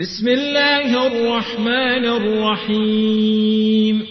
بسم الله الرحمن الرحيم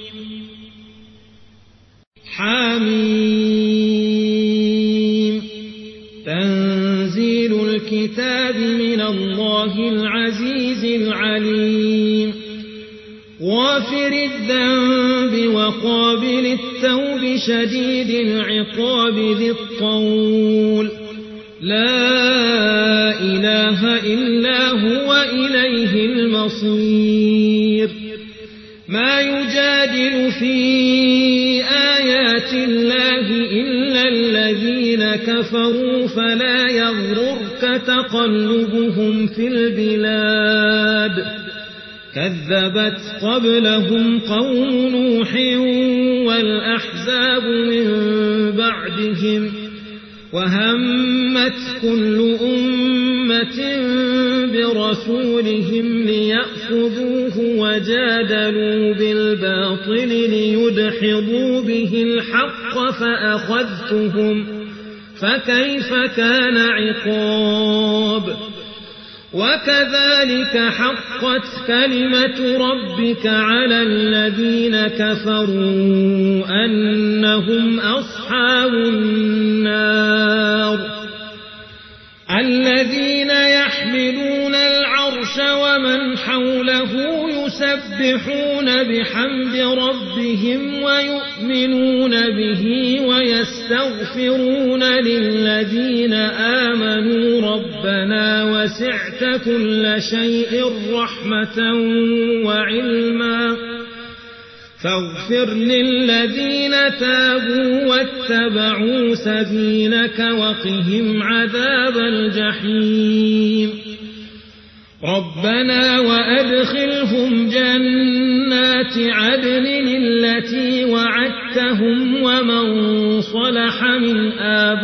حميم تنزيل الكتاب من الله العزيز العليم غافر الذنب وقابل التوب شديد العقاب ذي الطول لا إله إلا هو إليه المصير ما يجادل في آيات الله إلا الذين كفروا فلا يغررك تقلبهم في البلاد كذبت قبلهم قوم نوح والأحزاب من بعدهم وهمت كل أمة برسولهم ليأخذوه وجادلوا بالباطل ليدحضوا به الحق فأخذتهم فكيف كان عقاب وكذلك حقت كلمة ربك على الذين كفروا أنهم أصحاب النار الذين يحملون العرش ومن حوله يسبحون بحمد ربهم ويؤمنون به ويستغفرون للذين آمنوا ربنا وسعت كل شيء رحمة وعلما فاغفر للذين تابوا واتبعوا سبيلك وقهم عذاب الجحيم ربنا وأدخلهم جنات عدن التي وعدتهم ومن صلح من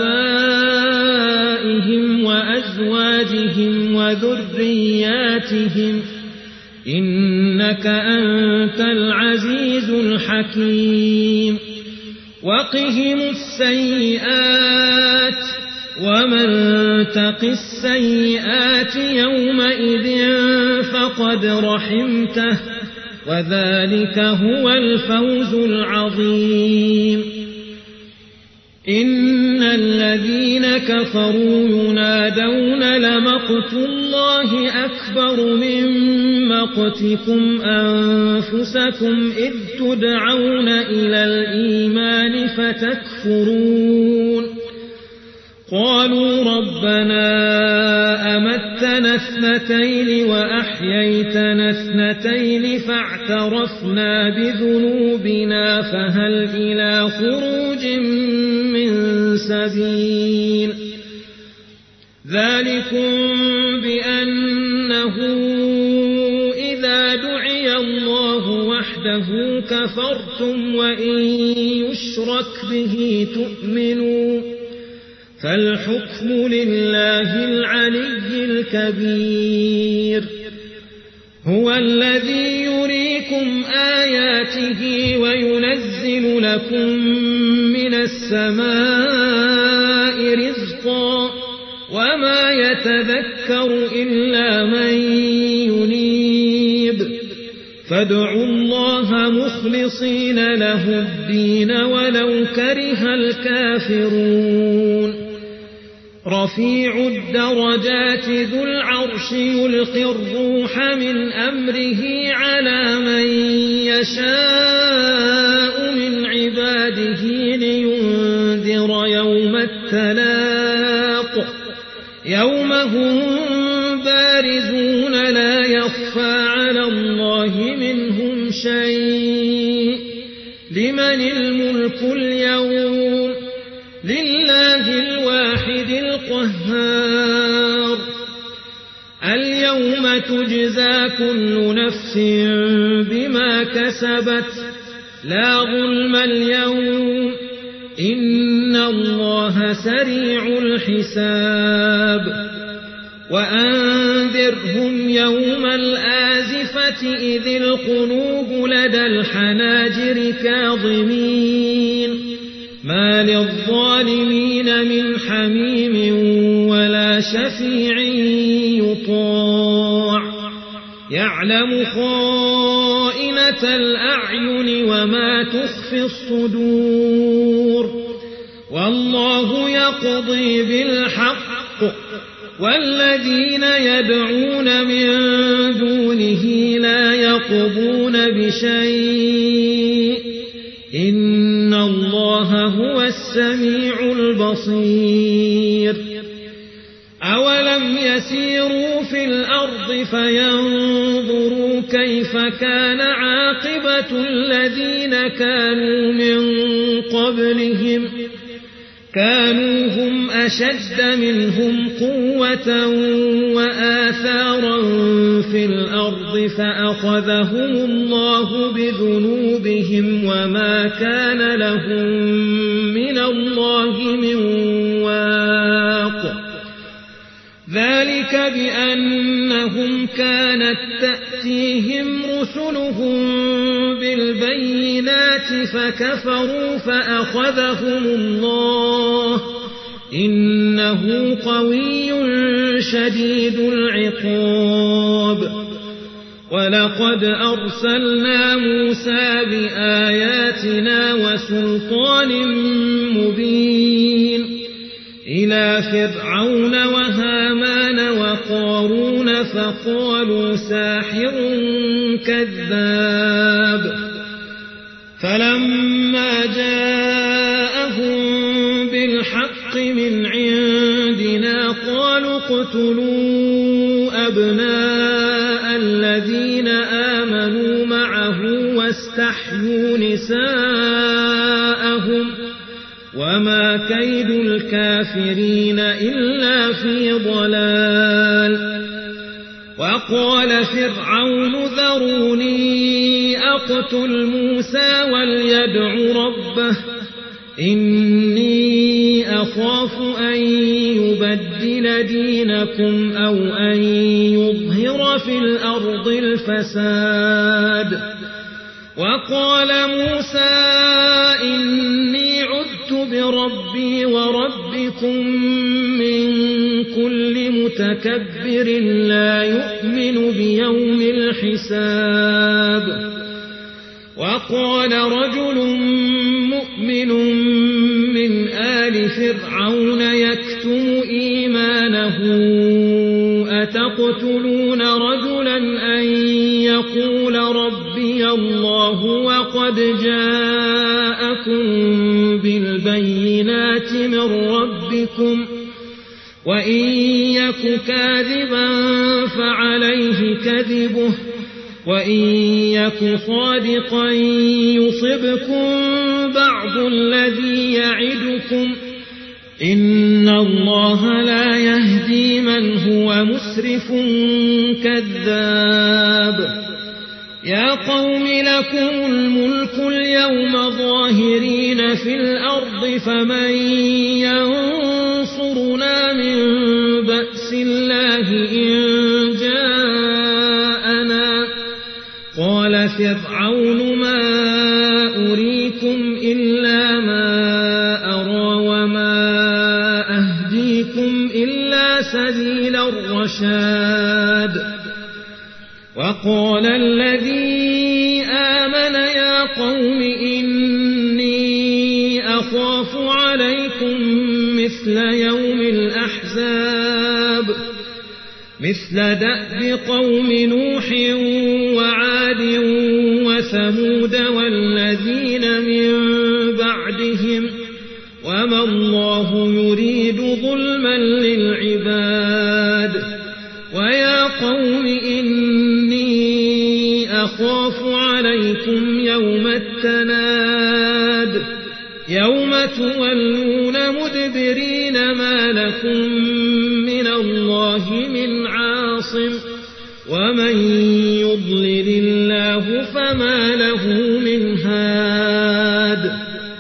آبائهم وأزواجهم وذرياتهم إنك أنت العزيز الحكيم وقهم السيئات ومن تق السيئات يومئذ فقد رحمته وذلك هو الفوز العظيم إن الذين كفروا ينادون لمقت الله أكبر من مقتكم أنفسكم إذ تدعون إلى الإيمان فتكفرون قالوا ربنا أمتنا اثنتين وأحييتنا اثنتين فاعترفنا بذنوبنا فهل إلى خروج من سبيل ذلكم بأنه إذا دعي الله وحده كفرتم وإن يشرك به تؤمنوا فالحكم لله العلي الكبير هو الذي يريكم آياته وينزل لكم من السماء رزقا وما يتذكر إلا من ينيب فادعوا الله مخلصين له الدين ولو كره الكافرون رفيع الدرجات ذو العرش يلقي الروح من أمره على من يشاء من عباده لينذر يوم التلاق يوم هم بارزون لا يخفى على الله منهم شيء لمن الملك اليوم لله الواحد القهار اليوم تجزى كل نفس بما كسبت لا ظلم اليوم إن الله سريع الحساب وأنذرهم يوم الآزفة إذ القلوب لدى الحناجر كاظمين ما للظالمين من حميم ولا شفيع يطاع يعلم خائنة الأعين وما تخفي الصدور والله يقضي بالحق والذين يدعون من دونه لا يقضون بشيء إن الله هو السميع البصير أولم يسيروا في الأرض فينظروا كيف كان عاقبة الذين كانوا من قبلهم كانوا هم أشد منهم قوة وآثارا في الأرض فأخذهم الله بذنوبهم وما كان لهم من الله من واق ذلك بأنهم كانت تأتيهم رسلهم بالبينات فكفروا فأخذهم الله إنه قوي شديد العقاب ولقد أرسلنا موسى بآياتنا وسلطان مبين إلى فرعون وهامان وقارون فقالوا ساحر كذاب فلما جاءهم بالحق من عندنا قالوا اقتلوا أبناء الذين آمنوا معه واستحيوا نساءهم وما كيد الكافرين إلا في ضلال وقال فرعون ذروني أقتل موسى وليدع ربه إني أخاف أن يبدل دينكم أو أن يظهر في الأرض الفساد وقال موسى إني عذت بربي وربكم من كل متكبر لا يؤمن بيوم الحساب وقال رجل مؤمن من آل فرعون يكتم إيمانه أتقتلون رجلا أن يقول ربي الله وقد جاءكم بالبينات من ربكم وإن يك كاذبا فعليه كذبه وإن يك صادقا يصبكم بعض الذي يعدكم إن الله لا يهدي من هو مسرف كذاب يا قوم لكم الملك اليوم ظاهرين في الأرض فمن ينصرنا من بأس الله إن جاءنا قال فرعون ما أريكم إلا ما أرى وما أهديكم إلا سبيل الرشاد وقال الذي آمن يا قوم إني أخاف عليكم مثل يوم الأحزاب مثل دأب قوم نوح وعاد وثمود والذين من بعدهم وما الله يريد ظلما للعباد ويا قوم إني أخاف عليكم يوم التناد يوم تولون مدبرين ما لكم من الله من عاصم ومن يضلل الله فما له من هاد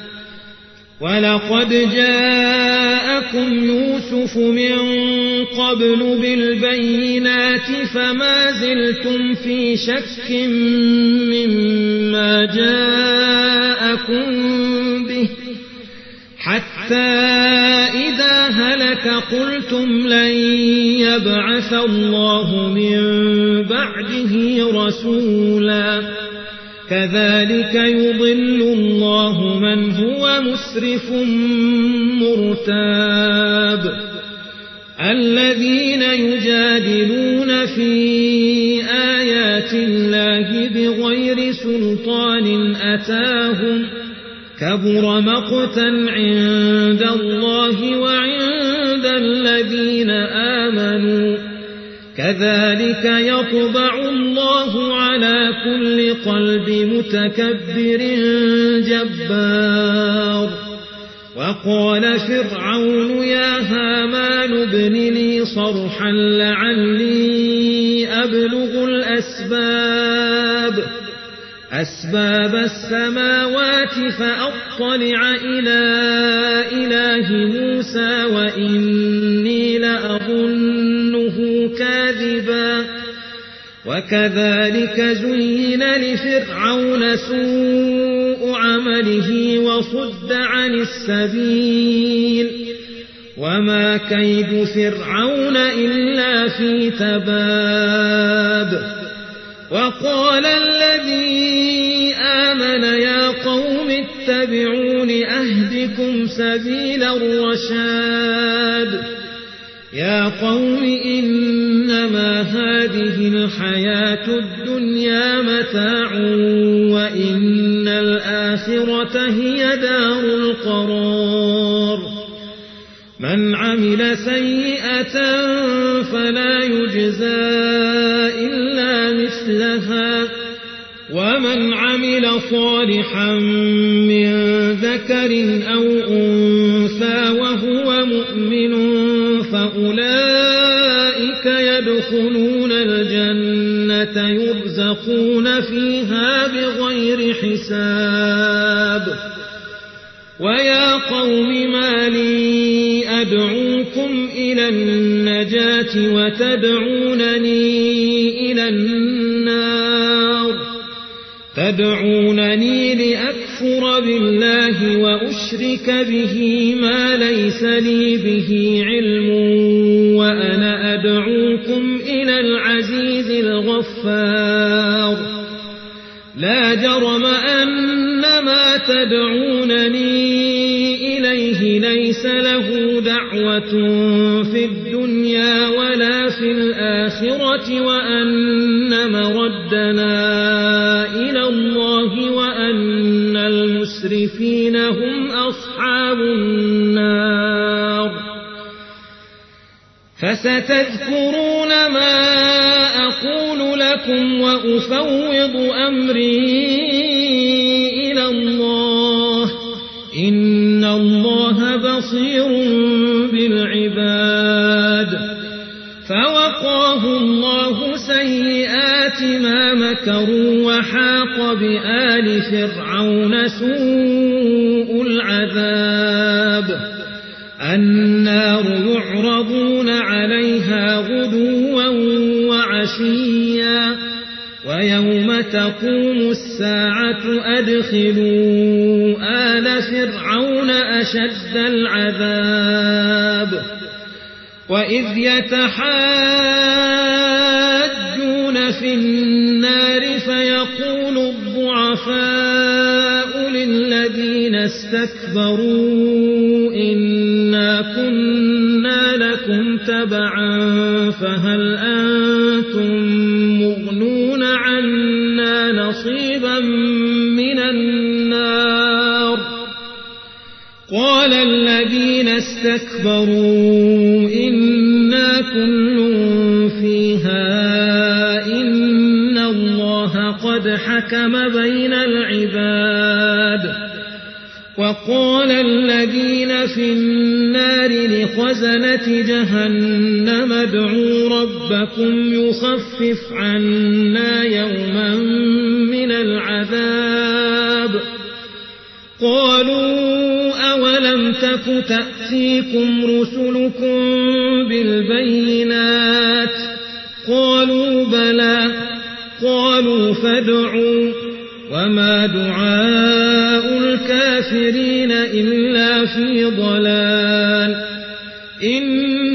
ولقد جاءكم يوسف من قبل بالبينات فما زلتم في شك مما جاءكم به حتى إذا هلك قلتم لن يبعث الله من بعده رسولا كذلك يضل الله من هو مسرف مرتاب الذين يجادلون في آيات الله بغير سلطان أتاهم كبر مقتا عند الله وعند الذين آمنوا كذلك يطبع الله على كل قلب متكبر جبار وقال فرعون يا هامان ابن لي صرحا لعلي أبلغ أسباب السماوات فأطلع إلى إله موسى وإني لأظنه كاذبا وكذلك زين لفرعون سوء عمله وصد عن السبيل وما كيد فرعون إلا في تباب وقال الذي آمن يا قوم اتبعون أهدكم سبيل الرشاد يا قوم إنما هذه الحياة الدنيا متاع وإن الآخرة هي دار القرار من عمل سيئة فلا يجزى إلا مثلها ومن عمل صالحا من ذكر أو أنثى وهو مؤمن فأولئك يدخلون الجنة يرزقون فيها بغير حساب ويا قوم ما لي أدعوكم إلى النجاة وتدعونني إلى النار تدعونني لأكفر بالله وأشرك به ما ليس لي به علم وأنا أدعوكم إلى العزيز الغفار لا جرم أن ما تدعونني إليه ليس له دعوة في الدنيا ولا في الآخرة وأن مردنا إلى الله وأن المسرفين هم أصحاب النار فستذكرون ما أقول لكم وأفوض أمري إلى الله إن الله بصير بالعباد فوقاه الله سيئات ما مكروا وحاق بآل فرعون سوء العذاب النار يعرضون عليها غدوا وعشيا ويوم تقوم الساعة أدخلوا آل فرعون أشد العذاب وإذ يتحاجون في النار فيقول الضعفاء للذين استكبروا إنا كنا لكم تبعا فهل أنتم مغنون عنا نصيبا من النار قال الذين استكبروا إنا كل فيها إن الله قد حكم بين العباد وقال الذين في النار لخزنة جهنم ادعوا ربكم يخفف عنا يوما من العذاب قالوا أولم تك تأتيكم رسلكم بالبينات قالوا بلى قالوا فادعوا وما دعاء الكافرين إلا في ضلال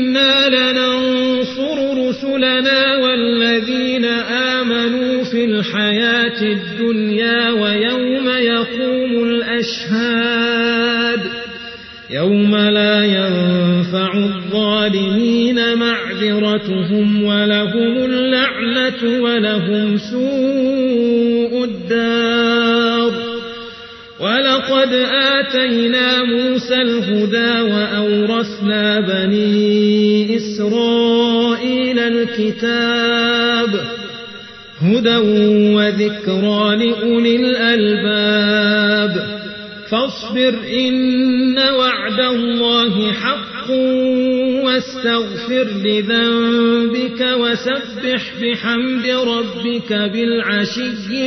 آمنوا في الحياة الدنيا ويوم يقوم الأشهاد يوم لا ينفع الظالمين معذرتهم ولهم اللعنة ولهم سوء الدار. ولقد آتينا موسى الهدى وأورثنا بني إسرائيل الكتاب هدى وذكرى لأولي الألباب. فاصبر إن وعد الله حق واستغفر لذنبك وسبح بحمد ربك بالعشي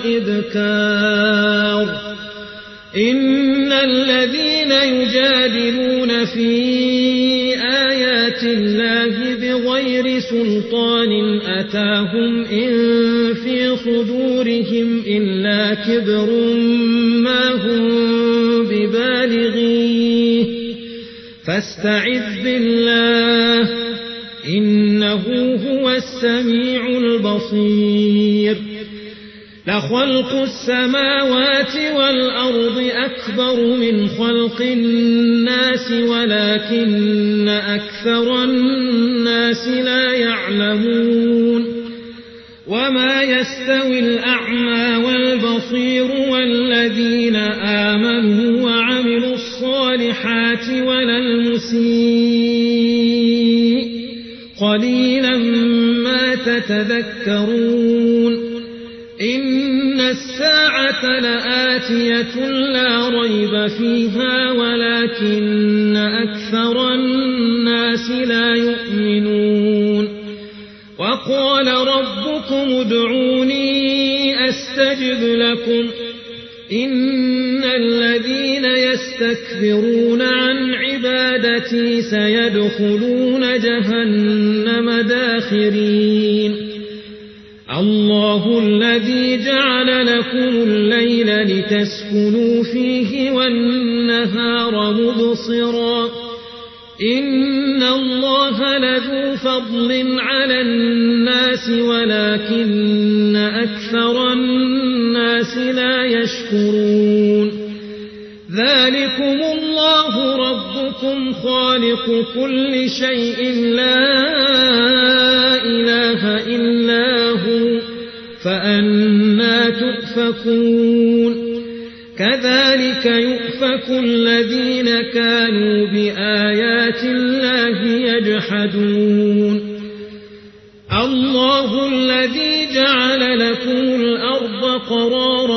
والإبكار. إن الذين يجادلون في آيات الله بغير سلطان أتاهم إن في صدورهم إلا كبر ما هم ببالغيه فاستعذ بالله إنه هو السميع البصير. لخلق السماوات والأرض أكبر من خلق الناس ولكن أكثر الناس لا يعلمون. وما يستوي الأعمى والبصير والذين آمنوا وعملوا الصالحات ولا المسيء قليلا ما تتذكرون. إن الساعة لآتية لا ريب فيها ولكن أكثر الناس لا يؤمنون. وقال ربكم ادعوني أستجب لكم إن الذين يستكبرون عن عبادتي سيدخلون جهنم داخرين. الله الذي جعل لكم الليل لتسكنوا فيه والنهار مبصرا إن الله لذو فضل على الناس ولكن أكثر الناس لا يشكرون. ذلكم الله ربكم خالق كل شيء لا إله إلا هو فأنى تؤفكون. كذلك يؤفك الذين كانوا بآيات الله يجحدون. الله الذي جعل لكم الأرض قرارا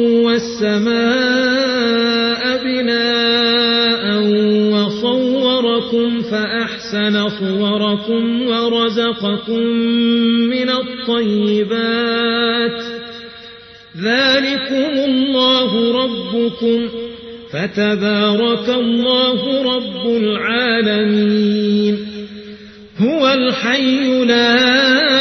والسماء بناء وصوركم فأحسن صوركم ورزقكم من الطيبات. ذلكم الله ربكم فتبارك الله رب العالمين. هو الحي لا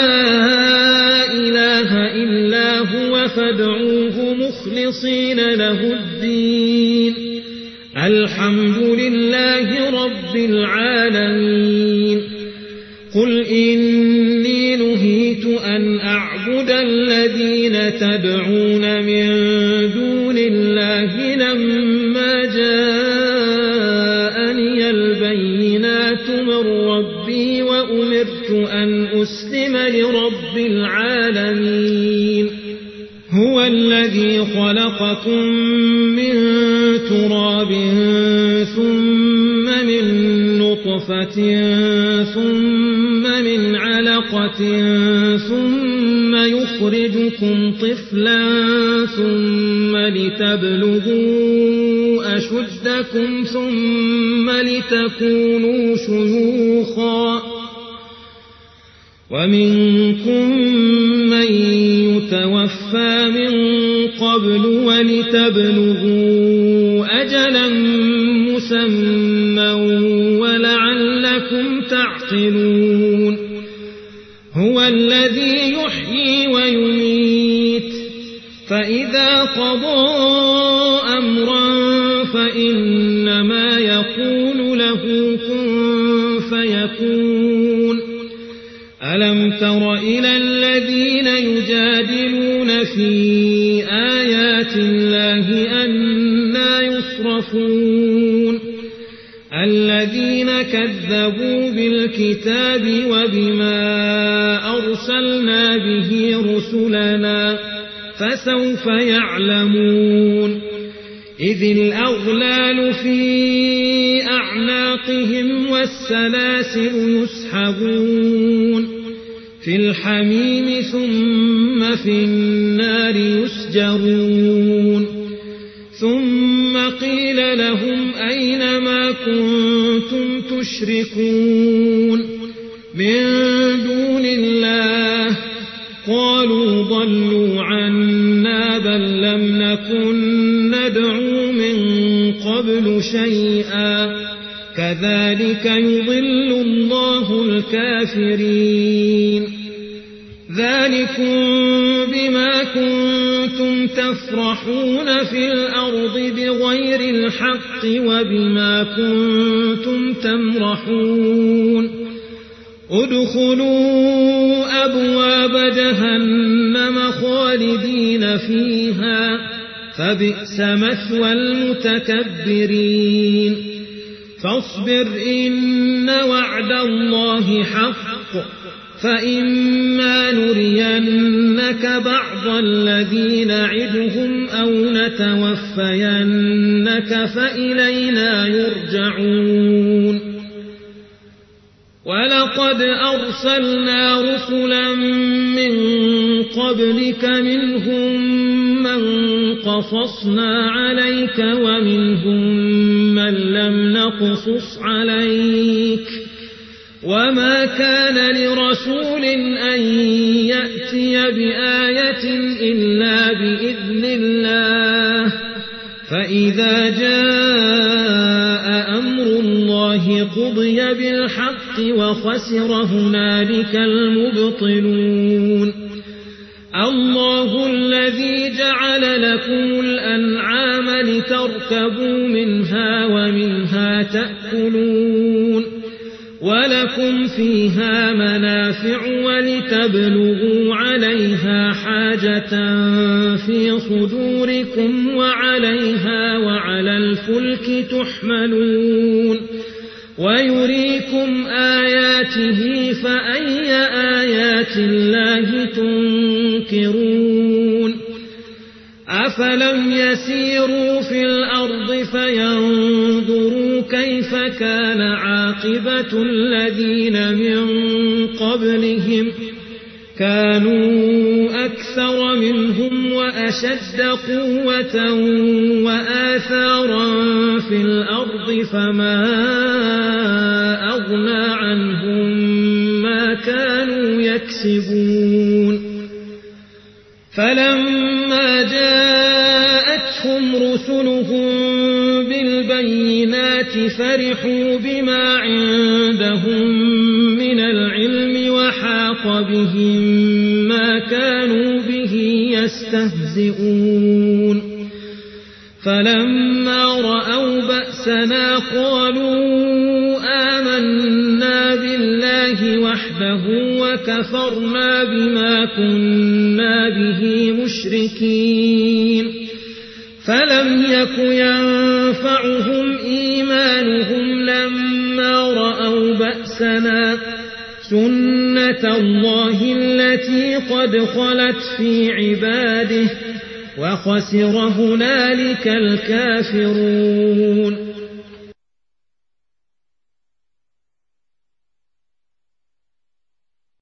إله إلا هو فادعوه مخلصين له الدين. الحمد لله رب العالمين. قل إني نهيت أن أعبد الذين تدعون من دون الله لما جاءني البينات من ربي وأمرت أن أسلم لرب العالمين. هو الذي خلقكم من تراب ثم من نطفة ثم من علقة ثم يخرجكم طفلا ثم لتبلغوا أشدكم ثم لتكونوا شيوخا ومنكم من يتوفى من قبل ولتبلغوا أجلا مسمى ولعلكم تعقلون. هو الذي يحيي ويميت فإذا قضى أمرا فإنما يقول له كن فيكون. ألم تر إلى الذين يجادلون في آيات الله أنى يصرفون الذين كذبوا بالكتاب وبما أرسلنا به رسلنا فسوف يعلمون إذ الأغلال في أعناقهم والسلاسل يسحبون في الحميم ثم في النار يسجرون ثم قيل لهم أين ما كنتم تشركون من دون الله قالوا ضلوا عنا بل لم نكن ندعو من قبل شيئا كذلك يضل الله الكافرين ذلكم بما كنتم تفرحون في الأرض بغير الحق وبما كنتم تمرحون ادخلوا أبواب جهنم خالدين فيها فبئس مثوى المتكبرين فاصبر إن وعد الله حق فإما نرينك بعض الذي نعدهم أو نتوفينك فإلينا يرجعون ولقد أرسلنا رسلا من قبلك منهم من قصصنا عليك ومنهم من لم نقصص عليك وما كان لرسول أن يأتي بآية إلا بإذن الله فإذا جاء أمر الله قضي بالحق وخسر هنالك المبطلون الله الذي جعل لكم الأنعام لتركبوا منها ومنها تأكلون ولكم فيها منافع ولتبلغوا عليها حاجة في صدوركم وعليها وعلى الفلك تحملون ويريكم آياته فأي آيات الله تنكرون أفلم يسيروا في الأرض فينظروا كيف كان عاقبة الذين من قبلهم كانوا أكثر منهم وأشد قوة وآثارا في الأرض فما أغنى عنهم ما كانوا يكسبون فلما جاءتهم رسلهم بالبينات فرحوا بما عندهم من العلم وحاق بهم ما كانوا به يستهزئون فلما رأوا بأسنا قالوا آمنا بالله وحده وكفرنا بما كنا به مشركين فلم يك ينفعهم إيمانهم لما رأوا بأسنا سنة الله التي قد خلت في عباده وخسر هنالك الكافرون